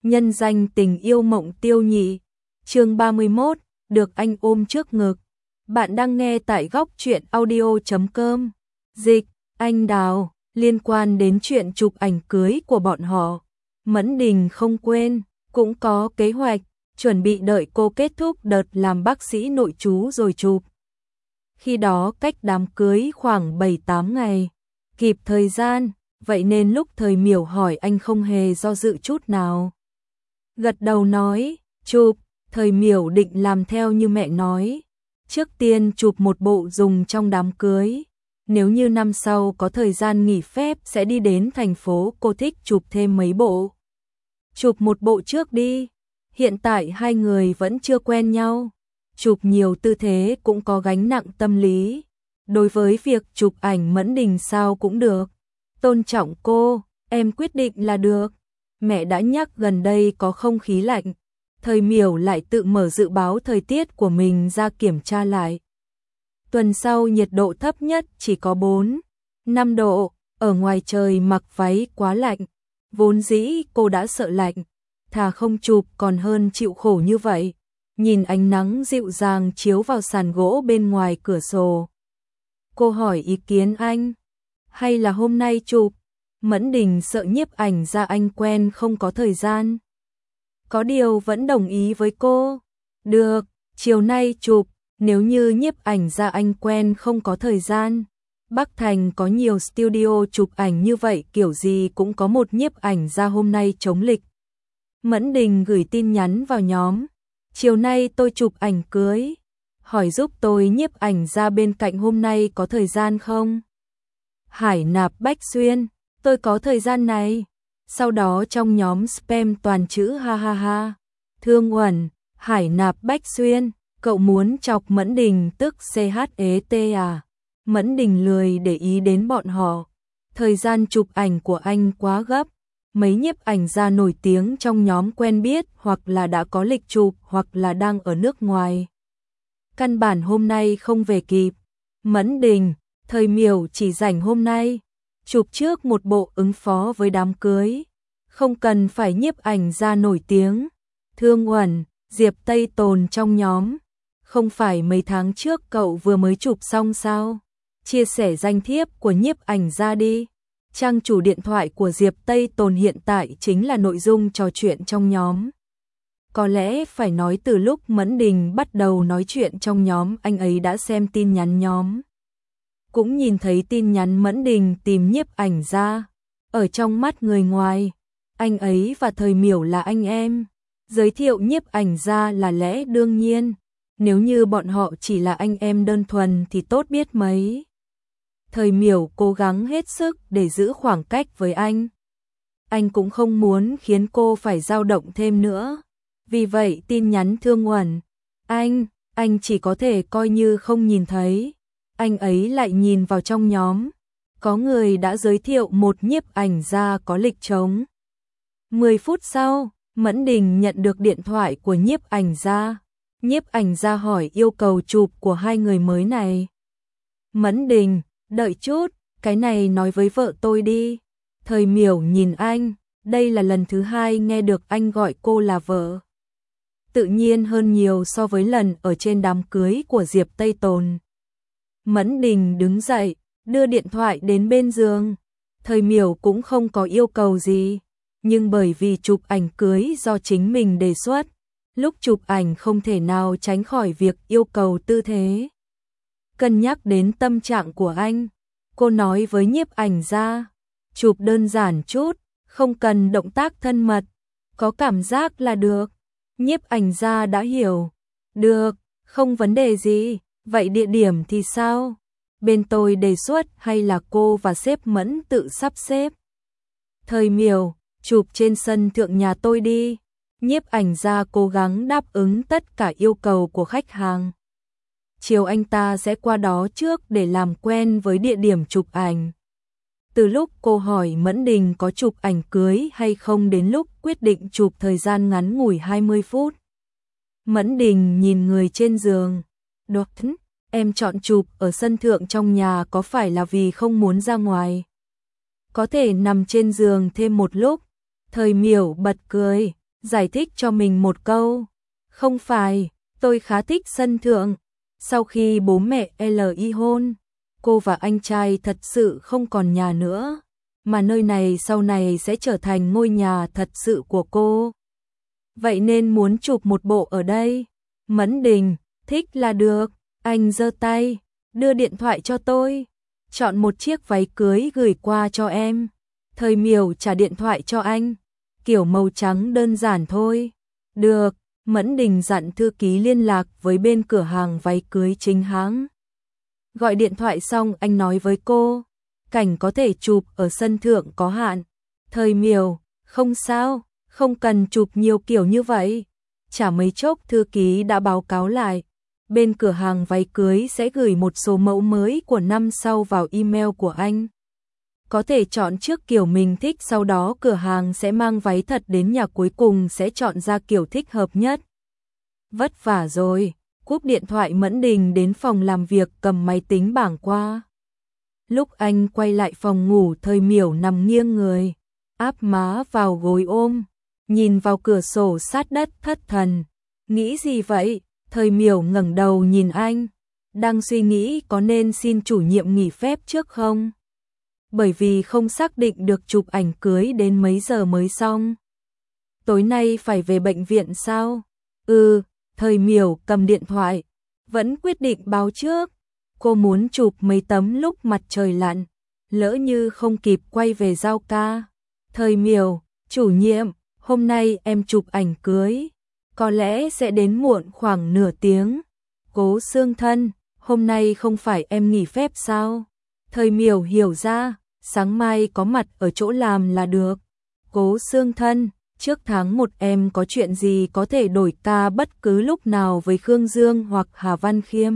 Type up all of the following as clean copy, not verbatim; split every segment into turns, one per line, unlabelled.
nhân danh tình yêu Mộng Tiêu Nhị. Chương 31, được anh ôm trước ngực. Bạn đang nghe tại góc truyện audio.com. Dịch, anh Đào, liên quan đến chuyện chụp ảnh cưới của bọn họ. Mẫn Đình không quên, cũng có kế hoạch, chuẩn bị đợi cô kết thúc đợt làm bác sĩ nội trú rồi chụp. Khi đó cách đám cưới khoảng 7-8 ngày, kịp thời gian, vậy nên lúc Thời Miểu hỏi anh không hề do dự chút nào. Gật đầu nói, chụp. Thời Miểu định làm theo như mẹ nói. Trước tiên chụp một bộ dùng trong đám cưới. Nếu như năm sau có thời gian nghỉ phép sẽ đi đến thành phố, cô thích chụp thêm mấy bộ. Chụp một bộ trước đi. Hiện tại hai người vẫn chưa quen nhau. Chụp nhiều tư thế cũng có gánh nặng tâm lý. Đối với việc chụp ảnh Mẫn Đình sao cũng được. Tôn trọng cô, em quyết định là được. Mẹ đã nhắc gần đây có không khí lạnh. Thời Miểu lại tự mở dự báo thời tiết của mình ra kiểm tra lại. Tuần sau nhiệt độ thấp nhất chỉ có 4-5 độ, ở ngoài trời mặc váy quá lạnh. Vốn dĩ cô đã sợ lạnh, thà không chụp còn hơn chịu khổ như vậy. Nhìn ánh nắng dịu dàng chiếu vào sàn gỗ bên ngoài cửa sổ. Cô hỏi ý kiến anh, hay là hôm nay chụp? Mẫn Đình sợ nhiếp ảnh gia anh quen không có thời gian. Có điều vẫn đồng ý với cô. Được, chiều nay chụp, nếu như nhiếp ảnh gia anh quen không có thời gian. Bắc Thành có nhiều studio chụp ảnh như vậy, kiểu gì cũng có một nhiếp ảnh gia hôm nay chống lịch. Mẫn Đình gửi tin nhắn vào nhóm. Chiều nay tôi chụp ảnh cưới. Hỏi giúp tôi nhiếp ảnh gia bên cạnh hôm nay có thời gian không? Hải Nạp Bách Xuyên, tôi có thời gian này. Sau đó trong nhóm spam toàn chữ ha ha ha. Thương Uẩn, Hải Nạp Bách Xuyên, cậu muốn chọc Mẫn Đình tức CHET à? Mẫn Đình lười để ý đến bọn họ. Thời gian chụp ảnh của anh quá gấp. Mấy nhiếp ảnh gia nổi tiếng trong nhóm quen biết hoặc là đã có lịch chụp hoặc là đang ở nước ngoài. Căn bản hôm nay không về kịp. Mẫn Đình, Thời Miểu chỉ rảnh hôm nay. Chụp trước một bộ ứng phó với đám cưới. Không cần phải nhiếp ảnh gia nổi tiếng. Thương Uẩn, Diệp Tây Tồn trong nhóm. Không phải mấy tháng trước cậu vừa mới chụp xong sao? Chia sẻ danh thiếp của nhiếp ảnh gia đi. Trang chủ điện thoại của Diệp Tây Tồn hiện tại chính là nội dung trò chuyện trong nhóm. Có lẽ phải nói từ lúc Mẫn Đình bắt đầu nói chuyện trong nhóm, anh ấy đã xem tin nhắn nhóm. Cũng nhìn thấy tin nhắn Mẫn Đình tìm nhiếp ảnh gia. Ở trong mắt người ngoài, anh ấy và Thời Miểu là anh em. Giới thiệu nhiếp ảnh gia là lẽ đương nhiên. Nếu như bọn họ chỉ là anh em đơn thuần thì tốt biết mấy. Thời Miểu cố gắng hết sức để giữ khoảng cách với anh. Anh cũng không muốn khiến cô phải dao động thêm nữa. Vì vậy tin nhắn Thương Uẩn, anh chỉ có thể coi như không nhìn thấy. Anh ấy lại nhìn vào trong nhóm. Có người đã giới thiệu một nhiếp ảnh gia có lịch trống. 10 phút sau, Mẫn Đình nhận được điện thoại của nhiếp ảnh gia. Nhiếp ảnh gia hỏi yêu cầu chụp của hai người mới này. Mẫn Đình, đợi chút, cái này nói với vợ tôi đi. Thời Miểu nhìn anh, đây là lần thứ hai nghe được anh gọi cô là vợ. Tự nhiên hơn nhiều so với lần ở trên đám cưới của Diệp Tây Tồn. Mẫn Đình đứng dậy, đưa điện thoại đến bên giường. Thời Miểu cũng không có yêu cầu gì, nhưng bởi vì chụp ảnh cưới do chính mình đề xuất, lúc chụp ảnh không thể nào tránh khỏi việc yêu cầu tư thế. Cân nhắc đến tâm trạng của anh, cô nói với nhiếp ảnh gia, chụp đơn giản chút, không cần động tác thân mật, có cảm giác là được. Nhiếp ảnh gia đã hiểu. Được, không vấn đề gì. Vậy địa điểm thì sao? Bên tôi đề xuất hay là cô và sếp Mẫn tự sắp xếp? Thời Miểu, chụp trên sân thượng nhà tôi đi. Nhiếp ảnh gia cố gắng đáp ứng tất cả yêu cầu của khách hàng. Chiều anh ta sẽ qua đó trước để làm quen với địa điểm chụp ảnh. Từ lúc cô hỏi Mẫn Đình có chụp ảnh cưới hay không đến lúc quyết định chụp thời gian ngắn ngủi 20 phút. Mẫn Đình nhìn người trên giường. Đột em chọn chụp ở sân thượng trong nhà có phải là vì không muốn ra ngoài? Có thể nằm trên giường thêm một lúc. Thời Miểu bật cười, giải thích cho mình một câu. Không phải, tôi khá thích sân thượng. Sau khi bố mẹ ly hôn, cô và anh trai thật sự không còn nhà nữa, mà nơi này sau này sẽ trở thành ngôi nhà thật sự của cô. Vậy nên muốn chụp một bộ ở đây. Mẫn Đình, thích là được. Anh giơ tay, đưa điện thoại cho tôi. Chọn một chiếc váy cưới gửi qua cho em. Thời Miểu trả điện thoại cho anh. Kiểu màu trắng đơn giản thôi. Được, Mẫn Đình dặn thư ký liên lạc với bên cửa hàng váy cưới chính hãng. Gọi điện thoại xong anh nói với cô, cảnh có thể chụp ở sân thượng có hạn. Thời Miểu, không sao, không cần chụp nhiều kiểu như vậy. Chả mấy chốc thư ký đã báo cáo lại. Bên cửa hàng váy cưới sẽ gửi một số mẫu mới của năm sau vào email của anh. Có thể chọn trước kiểu mình thích, sau đó cửa hàng sẽ mang váy thật đến nhà, cuối cùng sẽ chọn ra kiểu thích hợp nhất. Vất vả rồi. Cúp điện thoại, Mẫn Đình đến phòng làm việc cầm máy tính bảng qua. Lúc anh quay lại phòng ngủ, Thời Miểu nằm nghiêng người, áp má vào gối ôm, nhìn vào cửa sổ sát đất thất thần. Nghĩ gì vậy? Thời Miểu ngẩng đầu nhìn anh, đang suy nghĩ có nên xin chủ nhiệm nghỉ phép trước không? Bởi vì không xác định được chụp ảnh cưới đến mấy giờ mới xong. Tối nay phải về bệnh viện sao? Thời Miểu cầm điện thoại, vẫn quyết định báo trước. Cô muốn chụp mấy tấm lúc mặt trời lặn, lỡ như không kịp quay về giao ca. Thời Miểu, chủ nhiệm, hôm nay em chụp ảnh cưới, có lẽ sẽ đến muộn khoảng nửa tiếng. Cố Xương Thân, hôm nay không phải em nghỉ phép sao? Thời Miểu hiểu ra, sáng mai có mặt ở chỗ làm là được. Cố Xương Thân, trước tháng 1 em có chuyện gì có thể đổi ca bất cứ lúc nào với Khương Dương hoặc Hà Văn Khiêm.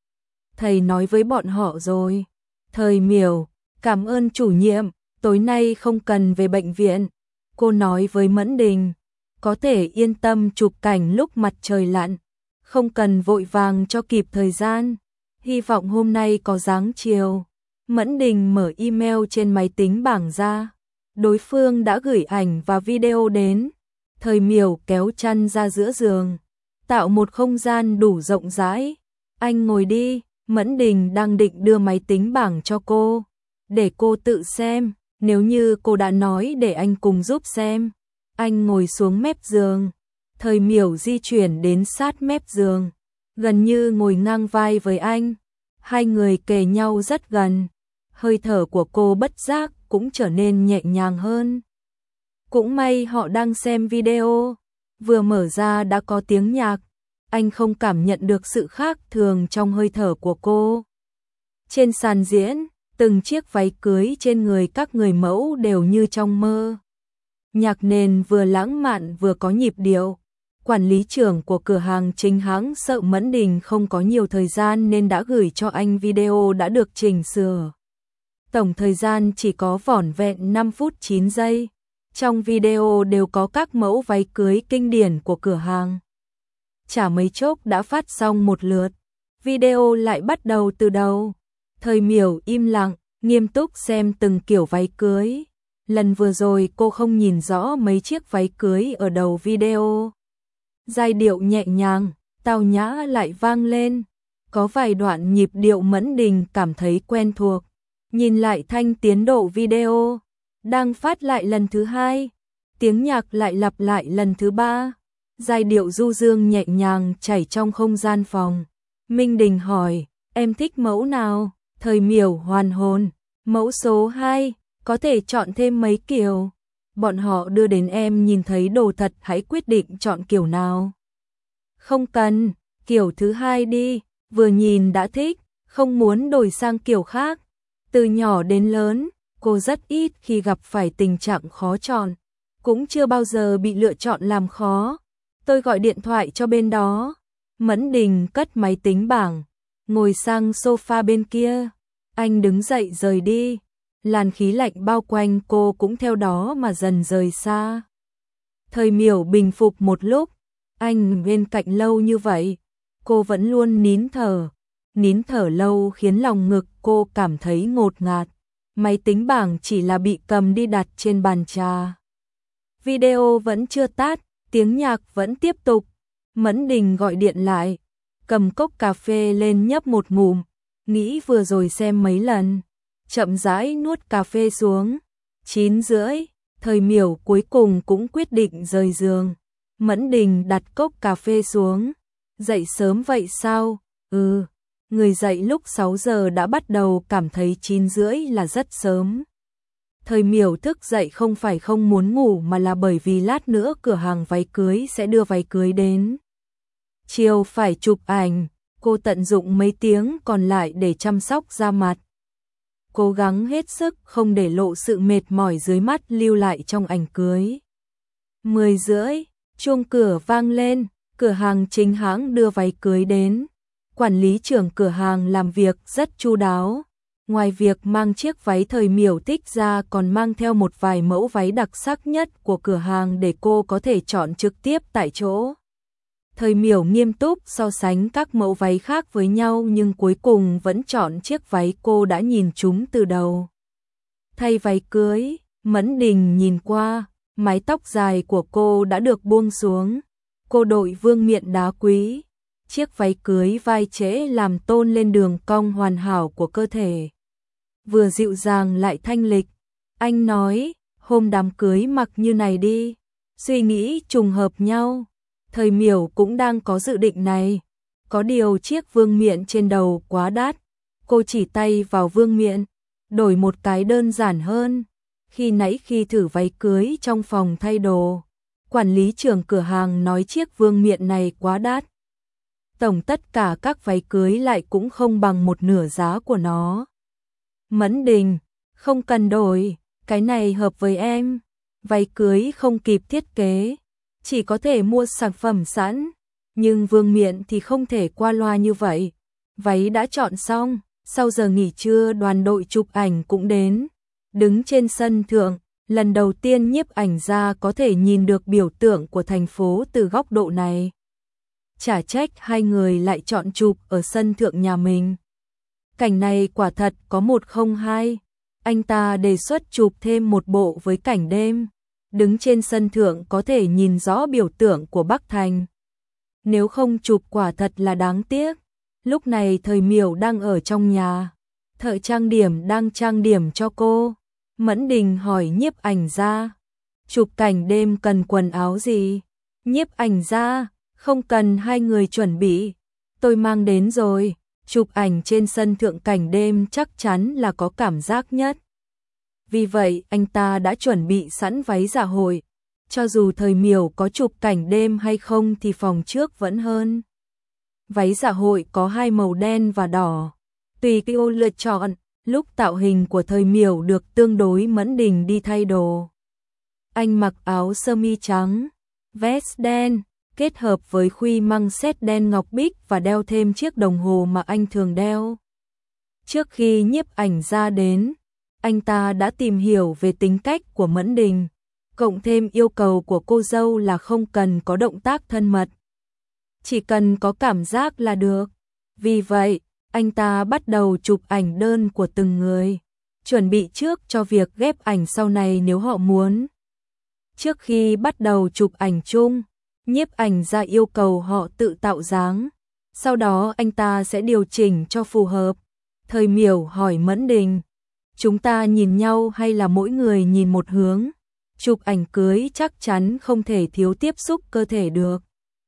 Thầy nói với bọn họ rồi. Thời Miểu, cảm ơn chủ nhiệm, tối nay không cần về bệnh viện. Cô nói với Mẫn Đình, có thể yên tâm chụp cảnh lúc mặt trời lặn, không cần vội vàng cho kịp thời gian. Hy vọng hôm nay có dáng chiều. Mẫn Đình mở email trên máy tính bảng ra. Đối phương đã gửi ảnh và video đến. Thời Miểu kéo chăn ra giữa giường, tạo một không gian đủ rộng rãi. Anh ngồi đi. Mẫn Đình đang định đưa máy tính bảng cho cô, để cô tự xem, nếu như cô đã nói để anh cùng giúp xem. Anh ngồi xuống mép giường, Thời Miểu di chuyển đến sát mép giường, gần như ngồi ngang vai với anh. Hai người kề nhau rất gần, hơi thở của cô bất giác cũng trở nên nhẹ nhàng hơn. Cũng may họ đang xem video, vừa mở ra đã có tiếng nhạc. Anh không cảm nhận được sự khác thường trong hơi thở của cô. Trên sàn diễn, từng chiếc váy cưới trên người các người mẫu đều như trong mơ. Nhạc nền vừa lãng mạn vừa có nhịp điệu. Quản lý trưởng của cửa hàng chính hãng sợ Mẫn Đình không có nhiều thời gian nên đã gửi cho anh video đã được chỉnh sửa. Tổng thời gian chỉ có vỏn vẹn 5 phút 9 giây. Trong video đều có các mẫu váy cưới kinh điển của cửa hàng. Chả mấy chốc đã phát xong một lượt, video lại bắt đầu từ đầu. Thời Miểu im lặng, nghiêm túc xem từng kiểu váy cưới. Lần vừa rồi cô không nhìn rõ mấy chiếc váy cưới ở đầu video. Giai điệu nhẹ nhàng, tao nhã lại vang lên. Có vài đoạn nhịp điệu Mẫn Đình cảm thấy quen thuộc. Nhìn lại thanh tiến độ video, đang phát lại lần thứ 2, tiếng nhạc lại lặp lại lần thứ 3. Giai điệu du dương nhẹ nhàng chảy trong không gian phòng. Minh Đình hỏi, em thích mẫu nào? Thời Miểu hoàn hồn, mẫu số 2, có thể chọn thêm mấy kiểu. Bọn họ đưa đến em nhìn thấy đồ thật, hãy quyết định chọn kiểu nào. Không cần, kiểu thứ 2 đi, vừa nhìn đã thích, không muốn đổi sang kiểu khác. Từ nhỏ đến lớn, cô rất ít khi gặp phải tình trạng khó chọn, cũng chưa bao giờ bị lựa chọn làm khó. Tôi gọi điện thoại cho bên đó. Mẫn Đình cất máy tính bảng, ngồi sang sofa bên kia. Anh đứng dậy rời đi. Làn khí lạnh bao quanh cô cũng theo đó mà dần rời xa. Thời Miểu bình phục một lúc. Anh bên cạnh lâu như vậy, cô vẫn luôn nín thở. Nín thở lâu khiến lòng ngực cô cảm thấy ngột ngạt. Máy tính bảng chỉ là bị cầm đi đặt trên bàn trà. Video vẫn chưa tắt. Tiếng nhạc vẫn tiếp tục. Mẫn Đình gọi điện lại, cầm cốc cà phê lên nhấp một ngụm, nghĩ vừa rồi xem mấy lần, chậm rãi nuốt cà phê xuống. 9:30, Thời Miểu cuối cùng cũng quyết định rời giường. Mẫn Đình đặt cốc cà phê xuống. Dậy sớm vậy sao? Người dậy lúc 6 giờ đã bắt đầu cảm thấy 9:30 là rất sớm. Thời Miểu thức dậy không phải không muốn ngủ mà là bởi vì lát nữa cửa hàng váy cưới sẽ đưa váy cưới đến. Chiều phải chụp ảnh, cô tận dụng mấy tiếng còn lại để chăm sóc da mặt. Cố gắng hết sức không để lộ sự mệt mỏi dưới mắt lưu lại trong ảnh cưới. 10:30, chuông cửa vang lên, cửa hàng chính hãng đưa váy cưới đến. Quản lý trưởng cửa hàng làm việc rất chu đáo. Ngoài việc mang chiếc váy Thời Miểu thích ra còn mang theo một vài mẫu váy đặc sắc nhất của cửa hàng để cô có thể chọn trực tiếp tại chỗ. Thời Miểu nghiêm túc so sánh các mẫu váy khác với nhau nhưng cuối cùng vẫn chọn chiếc váy cô đã nhìn chúng từ đầu. Thay váy cưới, Mẫn Đình nhìn qua, mái tóc dài của cô đã được buông xuống. Cô đội vương miện đá quý. Chiếc váy cưới vai trễ làm tôn lên đường cong hoàn hảo của cơ thể. Vừa dịu dàng lại thanh lịch. Anh nói, hôm đám cưới mặc như này đi. Suy nghĩ trùng hợp nhau. Thời Miểu cũng đang có dự định này. Có điều chiếc vương miện trên đầu quá đắt. Cô chỉ tay vào vương miện, đổi một cái đơn giản hơn. Khi thử váy cưới trong phòng thay đồ, quản lý trưởng cửa hàng nói chiếc vương miện này quá đắt. Tổng tất cả các váy cưới lại cũng không bằng một nửa giá của nó. Mẫn Đình, không cần đổi, cái này hợp với em. Váy cưới không kịp thiết kế, chỉ có thể mua sản phẩm sẵn. Nhưng vương miện thì không thể qua loa như vậy. Váy đã chọn xong, sau giờ nghỉ trưa đoàn đội chụp ảnh cũng đến. Đứng trên sân thượng, lần đầu tiên nhiếp ảnh gia có thể nhìn được biểu tượng của thành phố từ góc độ này. Chả trách hai người lại chọn chụp ở sân thượng nhà mình. Cảnh này quả thật có 102. Anh ta đề xuất chụp thêm một bộ với cảnh đêm. Đứng trên sân thượng có thể nhìn rõ biểu tượng của Bắc Thành. Nếu không chụp quả thật là đáng tiếc. Lúc này Thời Miểu đang ở trong nhà. Thợ trang điểm đang trang điểm cho cô. Mẫn Đình hỏi nhiếp ảnh gia, chụp cảnh đêm cần quần áo gì? Nhiếp ảnh gia, không cần hai người chuẩn bị. Tôi mang đến rồi. Chụp ảnh trên sân thượng cảnh đêm chắc chắn là có cảm giác nhất. Vì vậy anh ta đã chuẩn bị sẵn váy dạ hội. Cho dù Thời Miểu có chụp cảnh đêm hay không thì phòng trước vẫn hơn. Váy dạ hội có hai màu đen và đỏ. Tùy cô lựa chọn. Lúc tạo hình của Thời Miểu được tương đối, Mẫn Đình đi thay đồ. Anh mặc áo sơ mi trắng, vest đen, kết hợp với khuy măng set đen ngọc bích và đeo thêm chiếc đồng hồ mà anh thường đeo. Trước khi nhiếp ảnh gia đến, anh ta đã tìm hiểu về tính cách của Mẫn Đình, cộng thêm yêu cầu của cô dâu là không cần có động tác thân mật. Chỉ cần có cảm giác là được. Vì vậy, anh ta bắt đầu chụp ảnh đơn của từng người, chuẩn bị trước cho việc ghép ảnh sau này nếu họ muốn. Trước khi bắt đầu chụp ảnh chung, nhiếp ảnh gia yêu cầu họ tự tạo dáng, sau đó anh ta sẽ điều chỉnh cho phù hợp. Thời Miểu hỏi Mẫn Đình, chúng ta nhìn nhau hay là mỗi người nhìn một hướng? Chụp ảnh cưới chắc chắn không thể thiếu tiếp xúc cơ thể được.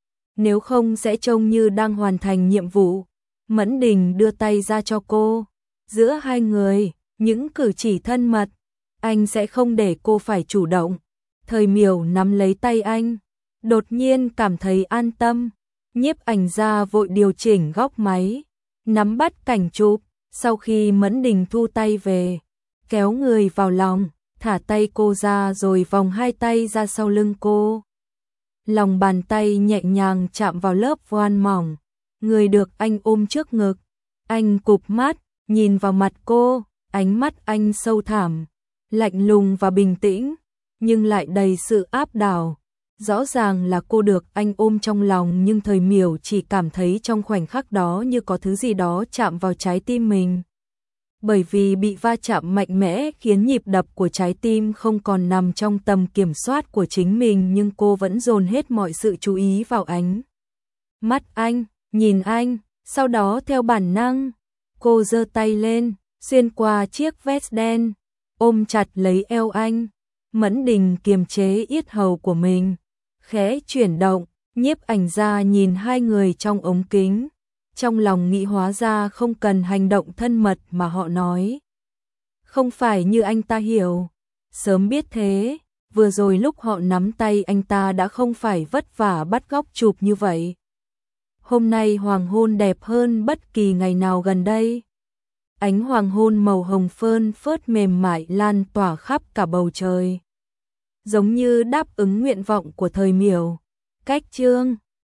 Nếu không sẽ trông như đang hoàn thành nhiệm vụ. Mẫn Đình đưa tay ra cho cô. Giữa hai người, những cử chỉ thân mật, anh sẽ không để cô phải chủ động. Thời Miểu nắm lấy tay anh, đột nhiên cảm thấy an tâm. Nhiếp ảnh gia vội điều chỉnh góc máy, nắm bắt cảnh chụp. Sau khi Mẫn Đình thu tay về, kéo người vào lòng, thả tay cô ra rồi vòng hai tay ra sau lưng cô. Lòng bàn tay nhẹ nhàng chạm vào lớp voan mỏng. Người được anh ôm trước ngực. Anh cụp mắt, nhìn vào mặt cô, ánh mắt anh sâu thẳm, lạnh lùng và bình tĩnh, nhưng lại đầy sự áp đảo. Rõ ràng là cô được anh ôm trong lòng nhưng Thời Miểu chỉ cảm thấy trong khoảnh khắc đó như có thứ gì đó chạm vào trái tim mình. Bởi vì bị va chạm mạnh mẽ khiến nhịp đập của trái tim không còn nằm trong tầm kiểm soát của chính mình, nhưng cô vẫn dồn hết mọi sự chú ý vào ánh mắt anh, nhìn anh, sau đó theo bản năng, cô giơ tay lên, xuyên qua chiếc vest đen, ôm chặt lấy eo anh. Mẫn Đình kiềm chế yết hầu của mình, khẽ chuyển động, nhiếp ảnh gia nhìn hai người trong ống kính. Trong lòng nghĩ hóa ra không cần hành động thân mật mà họ nói. Không phải như anh ta hiểu. Sớm biết thế, vừa rồi lúc họ nắm tay anh ta đã không phải vất vả bắt góc chụp như vậy. Hôm nay hoàng hôn đẹp hơn bất kỳ ngày nào gần đây. Ánh hoàng hôn màu hồng phơn phớt mềm mại lan tỏa khắp cả bầu trời. Giống như đáp ứng nguyện vọng của thời Miểu. Cách chương